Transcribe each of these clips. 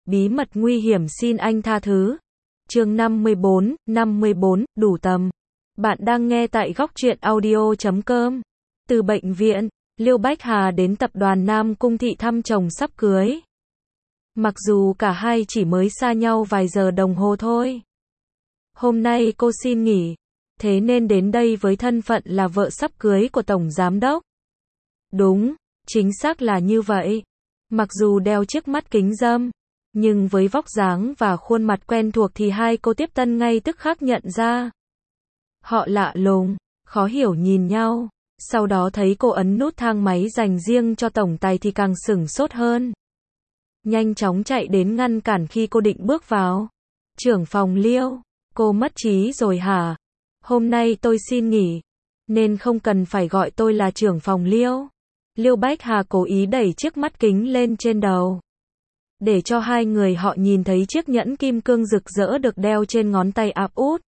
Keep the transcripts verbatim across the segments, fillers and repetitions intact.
bí mật nguy hiểm xin anh tha thứ. Chương năm mươi bốn, năm mươi bốn, đủ tầm. Bạn đang nghe tại góc truyện audio chấm com. Từ bệnh viện, Liêu Bách Hà đến tập đoàn Nam Cung Thị thăm chồng sắp cưới. Mặc dù cả hai chỉ mới xa nhau vài giờ đồng hồ thôi. Hôm nay cô xin nghỉ, thế nên đến đây với thân phận là vợ sắp cưới của Tổng Giám Đốc. Đúng, chính xác là như vậy. Mặc dù đeo chiếc mắt kính râm, nhưng với vóc dáng và khuôn mặt quen thuộc thì hai cô tiếp tân ngay tức khắc nhận ra. Họ lạ lùng, khó hiểu nhìn nhau, sau đó thấy cô ấn nút thang máy dành riêng cho tổng tài thì càng sửng sốt hơn. Nhanh chóng chạy đến ngăn cản khi cô định bước vào. Trưởng phòng Liêu, cô mất trí rồi hả? Hôm nay tôi xin nghỉ, nên không cần phải gọi tôi là trưởng phòng Liêu. Liêu Bách Hà cố ý đẩy chiếc mắt kính lên trên đầu, để cho hai người họ nhìn thấy chiếc nhẫn kim cương rực rỡ được đeo trên ngón tay áp út.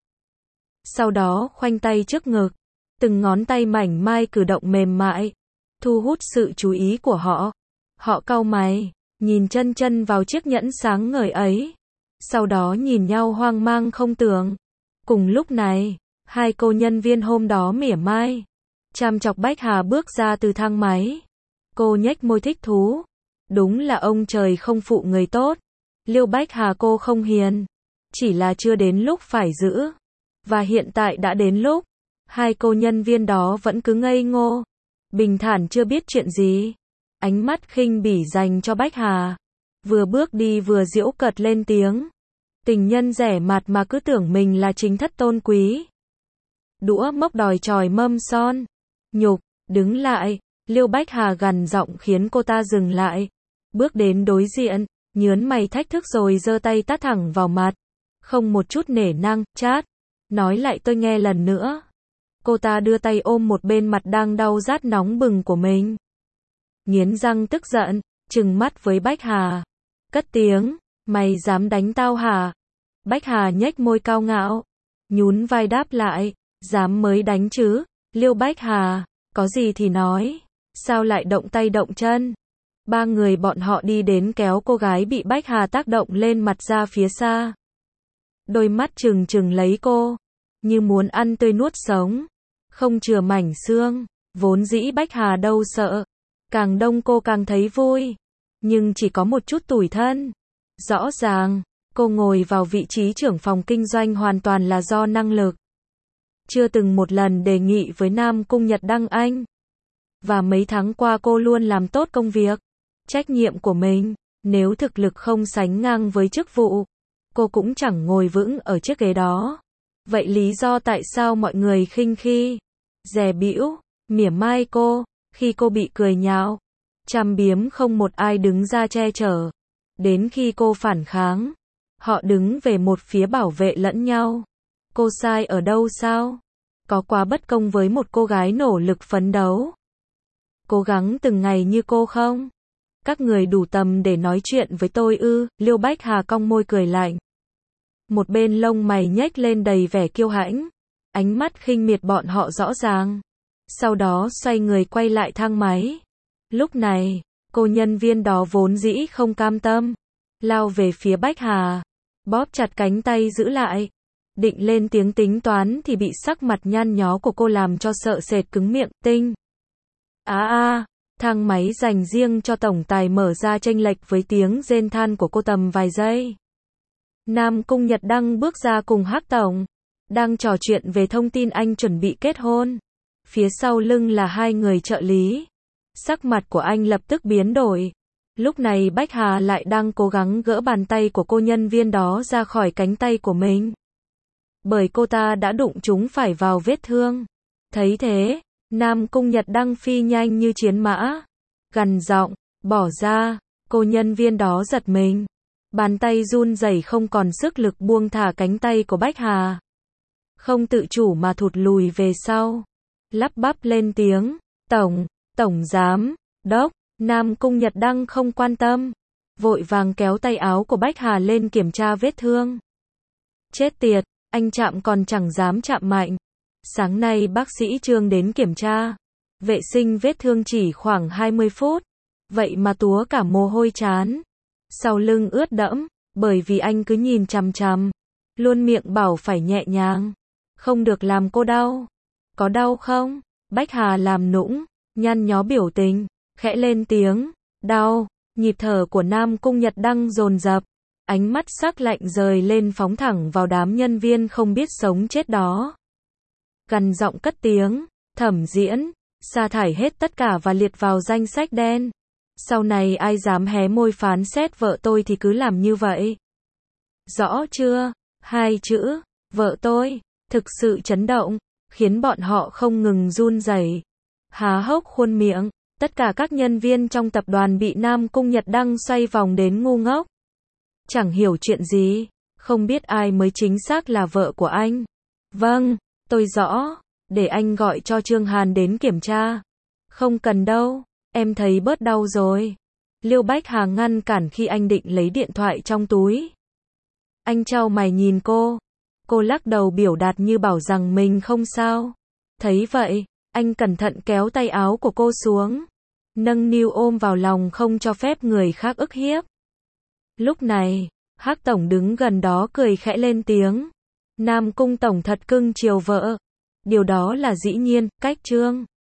Sau đó khoanh tay trước ngực, từng ngón tay mảnh mai cử động mềm mại, thu hút sự chú ý của họ. Họ cau mày, nhìn chân chân vào chiếc nhẫn sáng ngời ấy, sau đó nhìn nhau hoang mang không tưởng. Cùng lúc này, hai cô nhân viên hôm đó mỉa mai, chăm chọc Bách Hà bước ra từ thang máy. Cô nhếch môi thích thú. Đúng là ông trời không phụ người tốt. Liêu Bách Hà cô không hiền, chỉ là chưa đến lúc phải giữ. Và hiện tại đã đến lúc. Hai cô nhân viên đó vẫn cứ ngây ngô, bình thản chưa biết chuyện gì. Ánh mắt khinh bỉ dành cho Bách Hà. Vừa bước đi vừa giễu cợt lên tiếng. Tình nhân rẻ mạt mà cứ tưởng mình là chính thất tôn quý. Đũa mốc đòi chòi mâm son. Nhục, đứng lại. Liêu Bách Hà gằn giọng khiến cô ta dừng lại. Bước đến đối diện, nhớn mày thách thức rồi giơ tay tát thẳng vào mặt. Không một chút nể nang, chát. Nói lại tôi nghe lần nữa. Cô ta đưa tay ôm một bên mặt đang đau rát nóng bừng của mình. Nghiến răng tức giận, trừng mắt với Bách Hà. Cất tiếng, mày dám đánh tao hả? Bách Hà nhếch môi cao ngạo, nhún vai đáp lại, dám mới đánh chứ. Liêu Bách Hà, có gì thì nói, sao lại động tay động chân? Ba người bọn họ đi đến kéo cô gái bị Bách Hà tác động lên mặt ra phía xa. Đôi mắt trừng trừng lấy cô, như muốn ăn tươi nuốt sống, không chừa mảnh xương. Vốn dĩ Bách Hà đâu sợ, càng đông cô càng thấy vui, nhưng chỉ có một chút tủi thân. Rõ ràng, cô ngồi vào vị trí trưởng phòng kinh doanh hoàn toàn là do năng lực. Chưa từng một lần đề nghị với Nam Cung Nhật Đăng Anh. Và mấy tháng qua cô luôn làm tốt công việc, trách nhiệm của mình. Nếu thực lực không sánh ngang với chức vụ, cô cũng chẳng ngồi vững ở chiếc ghế đó. Vậy lý do tại sao mọi người khinh khi, dè bĩu, mỉa mai cô, khi cô bị cười nhạo, châm biếm không một ai đứng ra che chở. Đến khi cô phản kháng, họ đứng về một phía bảo vệ lẫn nhau. Cô sai ở đâu sao? Có quá bất công với một cô gái nỗ lực phấn đấu, cố gắng từng ngày như cô không? Các người đủ tầm để nói chuyện với tôi ư? Liêu Bách Hà cong môi cười lạnh. Một bên lông mày nhếch lên đầy vẻ kiêu hãnh, ánh mắt khinh miệt bọn họ rõ ràng. Sau đó xoay người quay lại thang máy. Lúc này, cô nhân viên đó vốn dĩ không cam tâm, lao về phía Bách Hà, bóp chặt cánh tay giữ lại. Định lên tiếng tính toán thì bị sắc mặt nhăn nhó của cô làm cho sợ sệt cứng miệng. Tinh. Á à, a, thang máy dành riêng cho tổng tài mở ra chênh lệch với tiếng rên than của cô tầm vài giây. Nam Cung Nhật Đăng bước ra cùng Hắc tổng, đang trò chuyện về thông tin anh chuẩn bị kết hôn. Phía sau lưng là hai người trợ lý. Sắc mặt của anh lập tức biến đổi. Lúc này Bách Hà lại đang cố gắng gỡ bàn tay của cô nhân viên đó ra khỏi cánh tay của mình, bởi cô ta đã đụng chúng phải vào vết thương. Thấy thế, Nam Cung Nhật Đăng phi nhanh như chiến mã, gằn giọng, bỏ ra. Cô nhân viên đó giật mình, bàn tay run rẩy không còn sức lực buông thả cánh tay của Bách Hà, không tự chủ mà thụt lùi về sau, lắp bắp lên tiếng, tổng, tổng giám đốc. Nam Cung Nhật Đăng không quan tâm, vội vàng kéo tay áo của Bách Hà lên kiểm tra vết thương. Chết tiệt, anh chạm còn chẳng dám chạm mạnh. Sáng nay bác sĩ Trương đến kiểm tra, vệ sinh vết thương chỉ khoảng hai mươi phút, vậy mà túa cả mồ hôi chán, sau lưng ướt đẫm. Bởi vì anh cứ nhìn chằm chằm, luôn miệng bảo phải nhẹ nhàng, không được làm cô đau. Có đau không? Bách Hà làm nũng, nhăn nhó biểu tình, khẽ lên tiếng, đau. Nhịp thở của Nam Cung Nhật Đăng dồn dập, ánh mắt sắc lạnh rời lên phóng thẳng vào đám nhân viên không biết sống chết đó. Gằn giọng cất tiếng, Thẩm Diễn, sa thải hết tất cả và liệt vào danh sách đen. Sau này ai dám hé môi phán xét vợ tôi thì cứ làm như vậy. Rõ chưa? Hai chữ, vợ tôi, thực sự chấn động, khiến bọn họ không ngừng run rẩy, há hốc khuôn miệng. Tất cả các nhân viên trong tập đoàn bị Nam Cung Nhật Đăng xoay vòng đến ngu ngốc. Chẳng hiểu chuyện gì, không biết ai mới chính xác là vợ của anh. Vâng, tôi rõ, để anh gọi cho Trương Hàn đến kiểm tra. Không cần đâu, em thấy bớt đau rồi. Liêu Bách Hà ngăn cản khi anh định lấy điện thoại trong túi. Anh chau mày nhìn cô. Cô lắc đầu biểu đạt như bảo rằng mình không sao. Thấy vậy, anh cẩn thận kéo tay áo của cô xuống, nâng niu ôm vào lòng không cho phép người khác ức hiếp. Lúc này, Hắc Tổng đứng gần đó cười khẽ lên tiếng. Nam Cung Tổng thật cưng chiều vợ. Điều đó là dĩ nhiên, cách Trương